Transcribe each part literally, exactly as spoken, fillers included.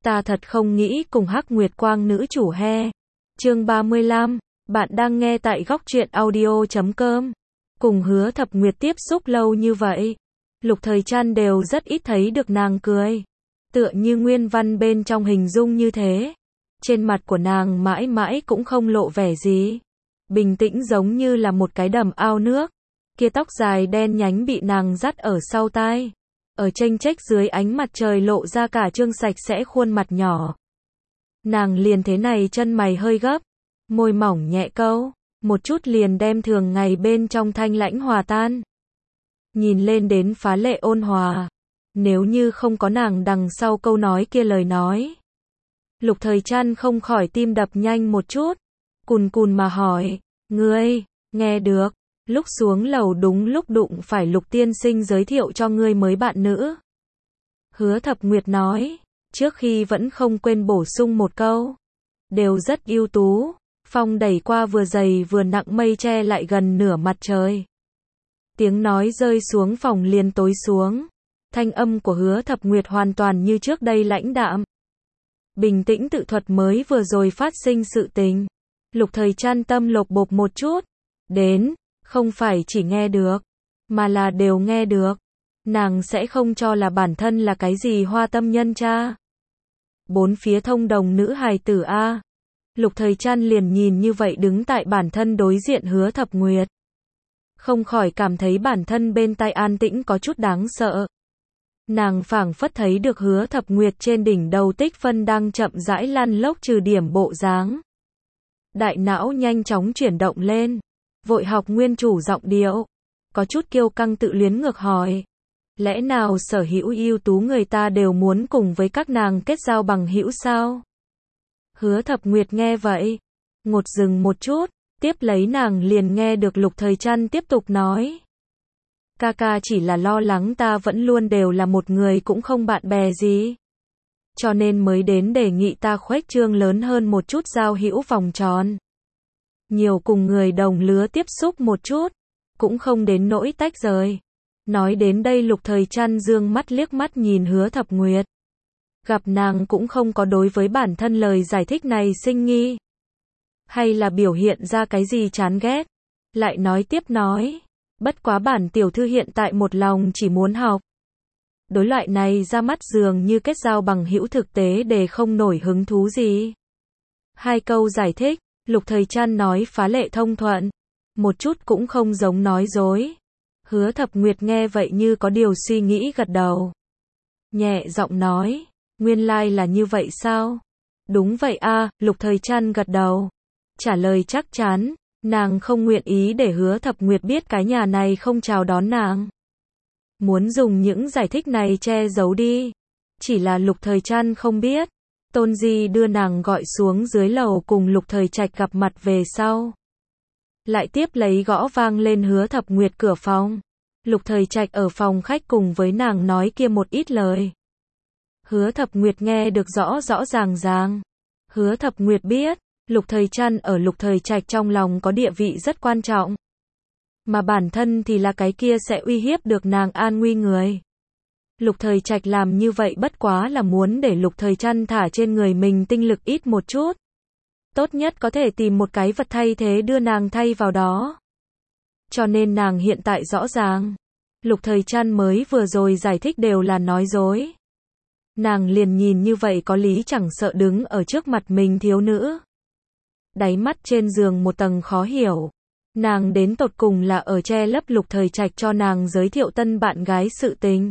Ta thật không nghĩ cùng Hắc Nguyệt Quang nữ chủ he. Chương ba mươi lăm, bạn đang nghe tại góc truyện audio chấm com. Cùng Hứa Thập Nguyệt tiếp xúc lâu như vậy, Lục Thời Trăn đều rất ít thấy được nàng cười. Tựa như nguyên văn bên trong hình dung như thế. Trên mặt của nàng mãi mãi cũng không lộ vẻ gì. Bình tĩnh giống như là một cái đầm ao nước. Kia tóc dài đen nhánh bị nàng dắt ở sau tai. Ở chênh chếch dưới ánh mặt trời lộ ra cả trương sạch sẽ khuôn mặt nhỏ. Nàng liền thế này chân mày hơi gấp. Môi mỏng nhẹ câu. Một chút liền đem thường ngày bên trong thanh lãnh hòa tan. Nhìn lên đến phá lệ ôn hòa. Nếu như không có nàng đằng sau câu nói kia lời nói. Lục Thời Trăn không khỏi tim đập nhanh một chút. Cùn cùn mà hỏi. Ngươi, nghe được. Lúc xuống lầu đúng lúc đụng phải Lục tiên sinh giới thiệu cho ngươi mới bạn nữ. Hứa Thập Nguyệt nói. Trước khi vẫn không quên bổ sung một câu. Đều rất ưu tú. Phong đẩy qua vừa dày vừa nặng mây che lại gần nửa mặt trời. Tiếng nói rơi xuống phòng liền tối xuống. Thanh âm của Hứa Thập Nguyệt hoàn toàn như trước đây lãnh đạm. Bình tĩnh tự thuật mới vừa rồi phát sinh sự tình. Lục Thời Trăn tâm lột bột một chút. Đến, không phải chỉ nghe được, mà là đều nghe được. Nàng sẽ không cho là bản thân là cái gì hoa tâm nhân cha. Bốn phía thông đồng nữ hài tử A. Lục Thời Trăn liền nhìn như vậy đứng tại bản thân đối diện Hứa Thập Nguyệt. Không khỏi cảm thấy bản thân bên tai an tĩnh có chút đáng sợ. Nàng phảng phất thấy được Hứa Thập Nguyệt trên đỉnh đầu tích phân đang chậm rãi lăn lốc trừ điểm bộ dáng. Đại não nhanh chóng chuyển động lên. Vội học nguyên chủ giọng điệu. Có chút kiêu căng tự luyến ngược hỏi. Lẽ nào sở hữu ưu tú người ta đều muốn cùng với các nàng kết giao bằng hữu sao? Hứa Thập Nguyệt nghe vậy. Ngột dừng một chút. Tiếp lấy nàng liền nghe được Lục Thời Trăn tiếp tục nói. Ca ca chỉ là lo lắng ta vẫn luôn đều là một người cũng không bạn bè gì. Cho nên mới đến đề nghị ta khuếch trương lớn hơn một chút giao hữu vòng tròn. Nhiều cùng người đồng lứa tiếp xúc một chút. Cũng không đến nỗi tách rời. Nói đến đây Lục Thời Trăn dương mắt liếc mắt nhìn Hứa Thập Nguyệt. Gặp nàng cũng không có đối với bản thân lời giải thích này sinh nghi. Hay là biểu hiện ra cái gì chán ghét. Lại nói tiếp nói. Bất quá bản tiểu thư hiện tại một lòng chỉ muốn học. Đối loại này ra mắt dường như kết giao bằng hữu thực tế để không nổi hứng thú gì. Hai câu giải thích. Lục Thời Trăn nói phá lệ thông thuận. Một chút cũng không giống nói dối. Hứa Thập Nguyệt nghe vậy như có điều suy nghĩ gật đầu. Nhẹ giọng nói. Nguyên lai là như vậy sao? Đúng vậy a. Lục Thời Trăn gật đầu. Trả lời chắc chắn. Nàng không nguyện ý để Hứa Thập Nguyệt biết cái nhà này không chào đón nàng. Muốn dùng những giải thích này che giấu đi. Chỉ là Lục Thời Trăn không biết. Tôn Di đưa nàng gọi xuống dưới lầu cùng Lục Thời Trạch gặp mặt về sau. Lại tiếp lấy gõ vang lên Hứa Thập Nguyệt cửa phòng. Lục Thời Trạch ở phòng khách cùng với nàng nói kia một ít lời. Hứa Thập Nguyệt nghe được rõ rõ ràng ràng. Hứa Thập Nguyệt biết, Lục Thời Trăn ở Lục Thời Trạch trong lòng có địa vị rất quan trọng. Mà bản thân thì là cái kia sẽ uy hiếp được nàng an nguy người. Lục Thời Trạch làm như vậy bất quá là muốn để Lục Thời Trăn thả trên người mình tinh lực ít một chút. Tốt nhất có thể tìm một cái vật thay thế đưa nàng thay vào đó. Cho nên nàng hiện tại rõ ràng. Lục Thời Trăn mới vừa rồi giải thích đều là nói dối. Nàng liền nhìn như vậy có lý chẳng sợ đứng ở trước mặt mình thiếu nữ. Đáy mắt trên giường một tầng khó hiểu. Nàng đến tột cùng là ở che lấp Lục Thời Trạch cho nàng giới thiệu tân bạn gái sự tình.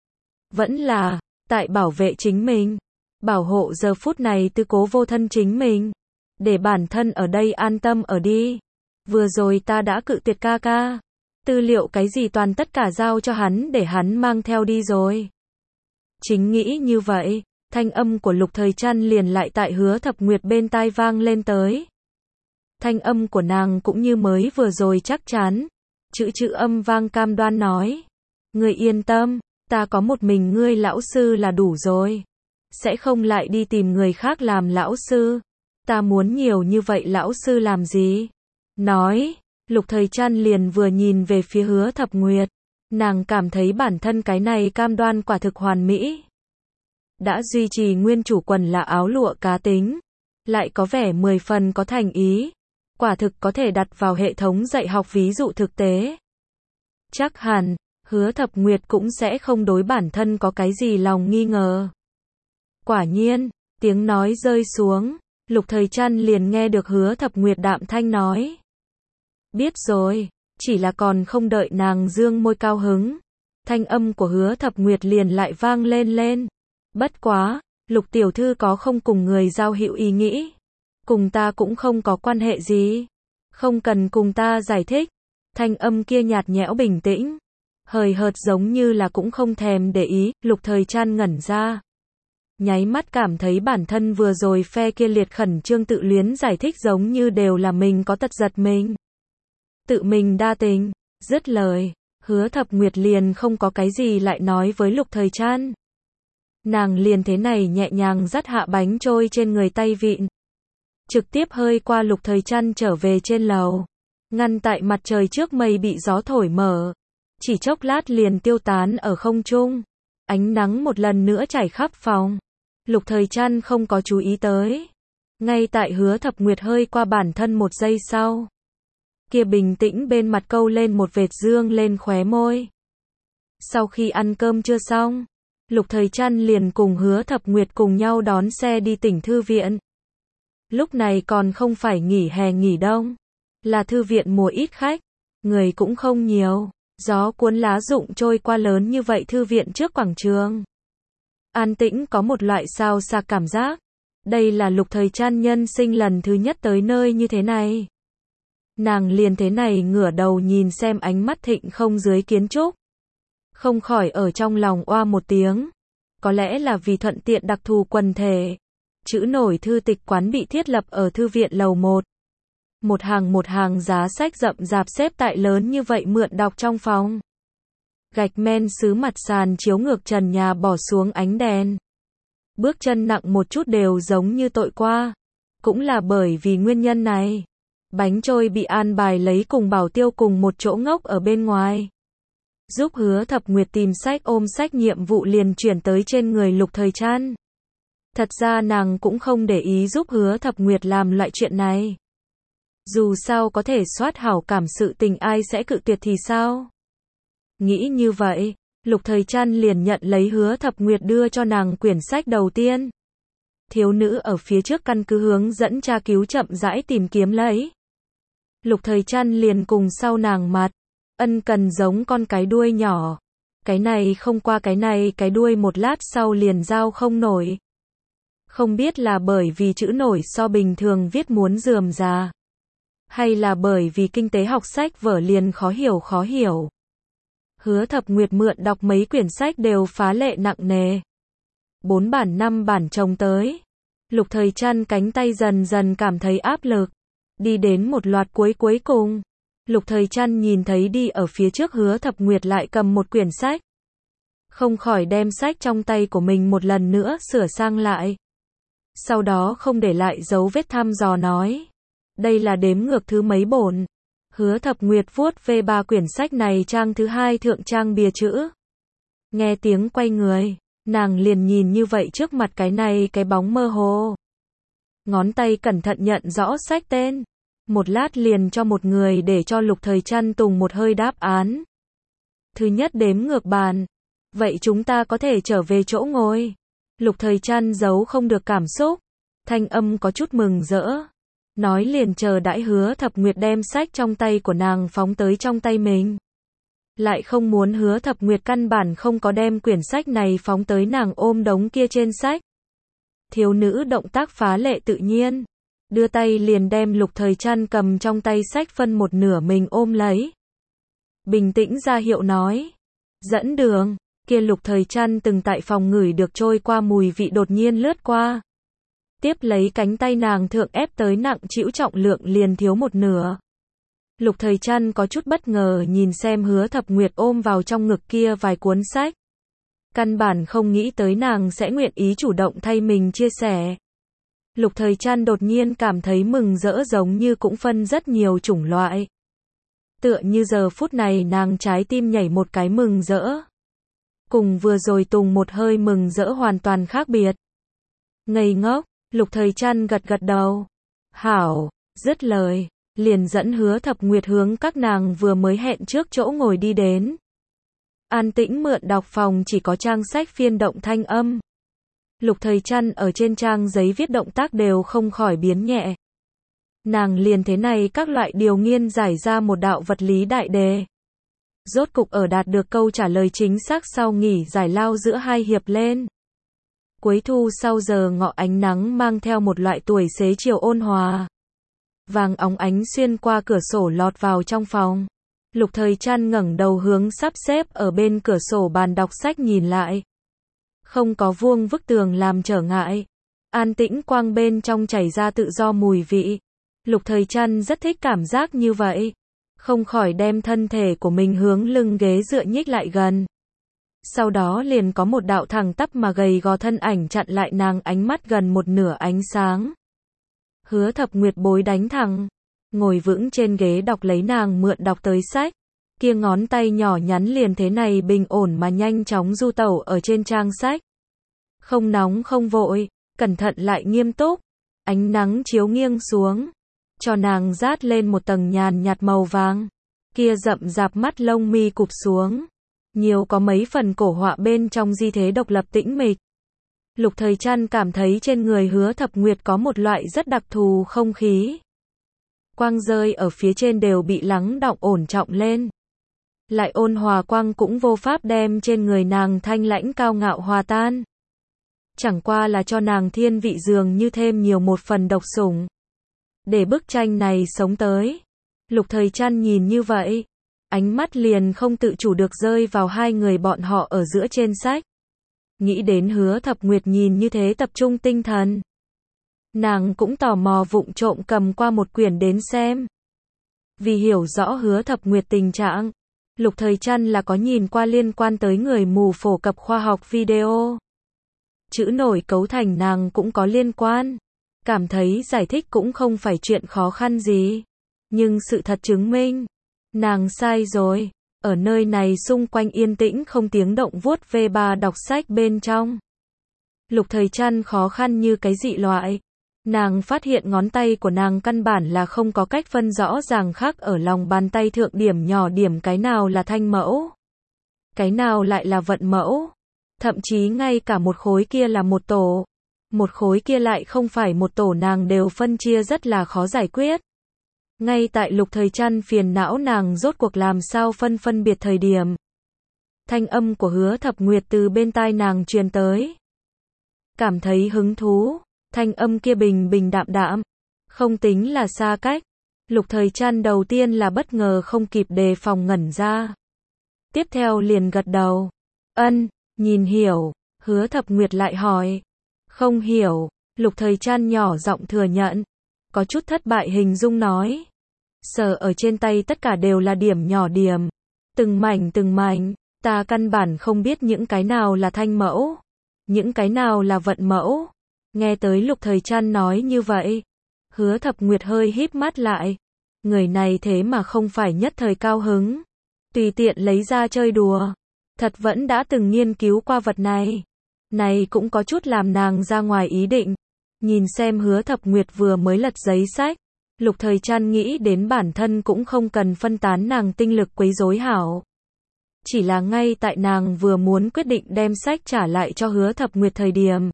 Vẫn là, tại bảo vệ chính mình. Bảo hộ giờ phút này tư cố vô thân chính mình. Để bản thân ở đây an tâm ở đi. Vừa rồi ta đã cự tuyệt ca ca. Tư liệu cái gì toàn tất cả giao cho hắn để hắn mang theo đi rồi. Chính nghĩ như vậy, thanh âm của Lục Thời Trăn liền lại tại Hứa Thập Nguyệt bên tai vang lên tới. Thanh âm của nàng cũng như mới vừa rồi chắc chắn. Chữ chữ âm vang cam đoan nói. Ngươi yên tâm, ta có một mình ngươi lão sư là đủ rồi. Sẽ không lại đi tìm người khác làm lão sư. Ta muốn nhiều như vậy lão sư làm gì? Nói, Lục Thời Trăn liền vừa nhìn về phía Hứa Thập Nguyệt. Nàng cảm thấy bản thân cái này cam đoan quả thực hoàn mỹ. đã duy trì nguyên chủ quần là áo lụa cá tính, lại có vẻ mười phần có thành ý, quả thực có thể đặt vào hệ thống dạy học ví dụ thực tế. Chắc hẳn, Hứa Thập Nguyệt cũng sẽ không đối bản thân có cái gì lòng nghi ngờ. Quả nhiên, tiếng nói rơi xuống, Lục Thời Trăn liền nghe được Hứa Thập Nguyệt đạm thanh nói. Biết rồi, chỉ là còn không đợi nàng dương môi cao hứng. Thanh âm của Hứa Thập Nguyệt liền lại vang lên lên. Bất quá, Lục tiểu thư có không cùng người giao hữu ý nghĩ. Cùng ta cũng không có quan hệ gì. Không cần cùng ta giải thích. Thanh âm kia nhạt nhẽo bình tĩnh. Hời hợt giống như là cũng không thèm để ý, Lục Thời Trăn ngẩn ra. Nháy mắt cảm thấy bản thân vừa rồi phe kia liệt khẩn trương tự luyến giải thích giống như đều là mình có tật giật mình. Tự mình đa tình, dứt lời, Hứa Thập Nguyệt liền không có cái gì lại nói với Lục Thời Trăn. Nàng liền thế này nhẹ nhàng dắt hạ bánh trôi trên người tay vịn. Trực tiếp hơi qua Lục Thời Trăn trở về trên lầu. Ngăn tại mặt trời trước mây bị gió thổi mở. Chỉ chốc lát liền tiêu tán ở không trung. Ánh nắng một lần nữa trải khắp phòng. Lục Thời Trăn không có chú ý tới. Ngay tại Hứa Thập Nguyệt hơi qua bản thân một giây sau. Kia bình tĩnh bên mặt câu lên một vệt dương lên khóe môi. Sau khi ăn cơm chưa xong, Lục Thời Trăn liền cùng Hứa Thập Nguyệt cùng nhau đón xe đi tỉnh thư viện. Lúc này còn không phải nghỉ hè nghỉ đông, là thư viện mùa ít khách, người cũng không nhiều, gió cuốn lá rụng trôi qua lớn như vậy thư viện trước quảng trường. An tĩnh có một loại sao xạc cảm giác. Đây là Lục Thời Trăn nhân sinh lần thứ nhất tới nơi như thế này. Nàng liền thế này ngửa đầu nhìn xem ánh mắt thịnh không dưới kiến trúc. Không khỏi ở trong lòng oa một tiếng. Có lẽ là vì thuận tiện đặc thù quần thể. Chữ nổi thư tịch quán bị thiết lập ở thư viện lầu một. Một hàng một hàng giá sách rậm rạp xếp tại lớn như vậy mượn đọc trong phòng. Gạch men sứ mặt sàn chiếu ngược trần nhà bỏ xuống ánh đèn. Bước chân nặng một chút đều giống như tội qua. Cũng là bởi vì nguyên nhân này. Bánh trôi bị an bài lấy cùng Bảo Tiêu cùng một chỗ ngốc ở bên ngoài. Giúp Hứa Thập Nguyệt tìm sách ôm sách nhiệm vụ liền chuyển tới trên người Lục Thời Trăn. Thật ra nàng cũng không để ý giúp Hứa Thập Nguyệt làm loại chuyện này. Dù sao có thể soát hảo cảm sự tình ai sẽ cự tuyệt thì sao? Nghĩ như vậy, Lục Thời Trăn liền nhận lấy Hứa Thập Nguyệt đưa cho nàng quyển sách đầu tiên. Thiếu nữ ở phía trước căn cứ hướng dẫn tra cứu chậm rãi tìm kiếm lấy. Lục Thời Trăn liền cùng sau nàng mặt, ân cần giống con cái đuôi nhỏ. Cái này không qua cái này cái đuôi một lát sau liền giao không nổi. Không biết là bởi vì chữ nổi so bình thường viết muốn rườm rà. Hay là bởi vì kinh tế học sách vở liền khó hiểu khó hiểu. Hứa Thập Nguyệt mượn đọc mấy quyển sách đều phá lệ nặng nề. Bốn bản năm bản chồng tới. Lục Thời Trăn cánh tay dần dần cảm thấy áp lực. Đi đến một loạt cuối cuối cùng. Lục Thời Trăn nhìn thấy đi ở phía trước Hứa Thập Nguyệt lại cầm một quyển sách. Không khỏi đem sách trong tay của mình một lần nữa sửa sang lại. Sau đó không để lại dấu vết thăm dò nói. Đây là đếm ngược thứ mấy bổn. Hứa Thập Nguyệt vuốt về ba quyển sách này trang thứ hai thượng trang bìa chữ. Nghe tiếng quay người, nàng liền nhìn như vậy trước mặt cái này cái bóng mơ hồ. Ngón tay cẩn thận nhận rõ sách tên. Một lát liền cho một người để cho Lục Thời Trăn tùng một hơi đáp án. Thứ nhất đếm ngược bàn. Vậy chúng ta có thể trở về chỗ ngồi. Lục Thời Trăn giấu không được cảm xúc. Thanh âm có chút mừng rỡ. Nói liền chờ đãi Hứa Thập Nguyệt đem sách trong tay của nàng phóng tới trong tay mình. Lại không muốn Hứa Thập Nguyệt căn bản không có đem quyển sách này phóng tới nàng ôm đống kia trên sách. Thiếu nữ động tác phá lệ tự nhiên. Đưa tay liền đem Lục Thời Trăn cầm trong tay sách phân một nửa mình ôm lấy. Bình tĩnh ra hiệu nói. Dẫn đường, kia Lục Thời Trăn từng tại phòng ngửi được trôi qua mùi vị đột nhiên lướt qua. Tiếp lấy cánh tay nàng thượng ép tới nặng trĩu trọng lượng liền thiếu một nửa. Lục Thời Trăn có chút bất ngờ nhìn xem Hứa Thập Nguyệt ôm vào trong ngực kia vài cuốn sách. Căn bản không nghĩ tới nàng sẽ nguyện ý chủ động thay mình chia sẻ. Lục Thời Trăn đột nhiên cảm thấy mừng rỡ giống như cũng phân rất nhiều chủng loại. Tựa như giờ phút này nàng trái tim nhảy một cái mừng rỡ. cùng vừa rồi Tùng một hơi mừng rỡ hoàn toàn khác biệt. Ngây ngốc, Lục Thời Trăn gật gật đầu. Hảo, dứt lời, liền dẫn Hứa Thập Nguyệt hướng các nàng vừa mới hẹn trước chỗ ngồi đi đến. An tĩnh mượn đọc phòng chỉ có trang sách phiên động thanh âm. Lục Thời Trăn ở trên trang giấy viết động tác đều không khỏi biến nhẹ. Nàng liền thế này các loại điều nghiên giải ra một đạo vật lý đại đề. Rốt cục ở đạt được câu trả lời chính xác sau nghỉ giải lao giữa hai hiệp lên. Cuối thu sau giờ ngọ ánh nắng mang theo một loại tuổi xế chiều ôn hòa. Vàng óng ánh xuyên qua cửa sổ lọt vào trong phòng. Lục Thời Trăn ngẩng đầu hướng sắp xếp ở bên cửa sổ bàn đọc sách nhìn lại. Không có vuông vức tường làm trở ngại. An tĩnh quang bên trong chảy ra tự do mùi vị. Lục Thời Trăn rất thích cảm giác như vậy. Không khỏi đem thân thể của mình hướng lưng ghế dựa nhích lại gần. Sau đó liền có một đạo thẳng tắp mà gầy gò thân ảnh chặn lại nàng ánh mắt gần một nửa ánh sáng. Hứa Thập Nguyệt bối đánh thẳng, ngồi vững trên ghế đọc lấy nàng mượn đọc tới sách. Kia ngón tay nhỏ nhắn liền thế này bình ổn mà nhanh chóng du tẩu ở trên trang sách. Không nóng không vội, cẩn thận lại nghiêm túc. Ánh nắng chiếu nghiêng xuống, cho nàng rát lên một tầng nhàn nhạt màu vàng. Kia rậm rạp mắt lông mi cụp xuống, nhiều có mấy phần cổ họa bên trong di thế độc lập tĩnh mịch. Lục Thời Trăn cảm thấy trên người Hứa Thập Nguyệt có một loại rất đặc thù không khí. Quang rơi ở phía trên đều bị lắng đọng ổn trọng lên. Lại ôn hòa quang cũng vô pháp đem trên người nàng thanh lãnh cao ngạo hòa tan. Chẳng qua là cho nàng thiên vị dường như thêm nhiều một phần độc sủng. Để bức tranh này sống tới. Lục Thời Trăn nhìn như vậy, ánh mắt liền không tự chủ được rơi vào hai người bọn họ ở giữa trên sách. Nghĩ đến Hứa Thập Nguyệt nhìn như thế tập trung tinh thần. Nàng cũng tò mò vụng trộm cầm qua một quyển đến xem. Vì hiểu rõ Hứa Thập Nguyệt tình trạng, Lục Thời Trăn là có nhìn qua liên quan tới người mù phổ cập khoa học video. Chữ nổi cấu thành nàng cũng có liên quan. Cảm thấy giải thích cũng không phải chuyện khó khăn gì. Nhưng sự thật chứng minh, nàng sai rồi. Ở nơi này xung quanh yên tĩnh không tiếng động vuốt ve ba đọc sách bên trong. Lục Thời Trăn khó khăn như cái dị loại. Nàng phát hiện ngón tay của nàng căn bản là không có cách phân rõ ràng khác ở lòng bàn tay thượng điểm nhỏ điểm cái nào là thanh mẫu. Cái nào lại là vận mẫu. Thậm chí ngay cả một khối kia là một tổ. Một khối kia lại không phải một tổ nàng đều phân chia rất là khó giải quyết. Ngay tại Lục Thời Trăn phiền não nàng rốt cuộc làm sao phân phân biệt thời điểm. Thanh âm của Hứa Thập Nguyệt từ bên tai nàng truyền tới. Cảm thấy hứng thú, thanh âm kia bình bình đạm đạm, không tính là xa cách. Lục Thời Trăn đầu tiên là bất ngờ không kịp đề phòng ngẩn ra. Tiếp theo liền gật đầu. Ân, nhìn hiểu. Hứa Thập Nguyệt lại hỏi. Không hiểu. Lục Thời Trăn nhỏ giọng thừa nhận. Có chút thất bại hình dung nói. Sờ ở trên tay tất cả đều là điểm nhỏ điểm. Từng mảnh từng mảnh. Ta căn bản không biết những cái nào là thanh mẫu. Những cái nào là vận mẫu. Nghe tới Lục Thời Trăn nói như vậy. Hứa Thập Nguyệt hơi híp mắt lại. Người này thế mà không phải nhất thời cao hứng. Tùy tiện lấy ra chơi đùa. Thật vẫn đã từng nghiên cứu qua vật này. Này cũng có chút làm nàng ra ngoài ý định. Nhìn xem Hứa Thập Nguyệt vừa mới lật giấy sách. Lục Thời Trăn nghĩ đến bản thân cũng không cần phân tán nàng tinh lực quấy rối hảo. Chỉ là ngay tại nàng vừa muốn quyết định đem sách trả lại cho Hứa Thập Nguyệt thời điểm.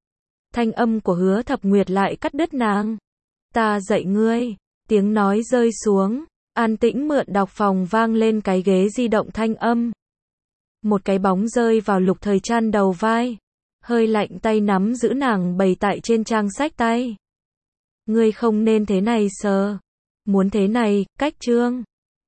Thanh âm của Hứa Thập Nguyệt lại cắt đứt nàng. Ta dạy ngươi. Tiếng nói rơi xuống. An tĩnh mượn đọc phòng vang lên cái ghế di động thanh âm. Một cái bóng rơi vào Lục Thời Trăn đầu vai. Hơi lạnh tay nắm giữ nàng bày tại trên trang sách tay. Ngươi không nên thế này sờ. Muốn thế này, cách chương.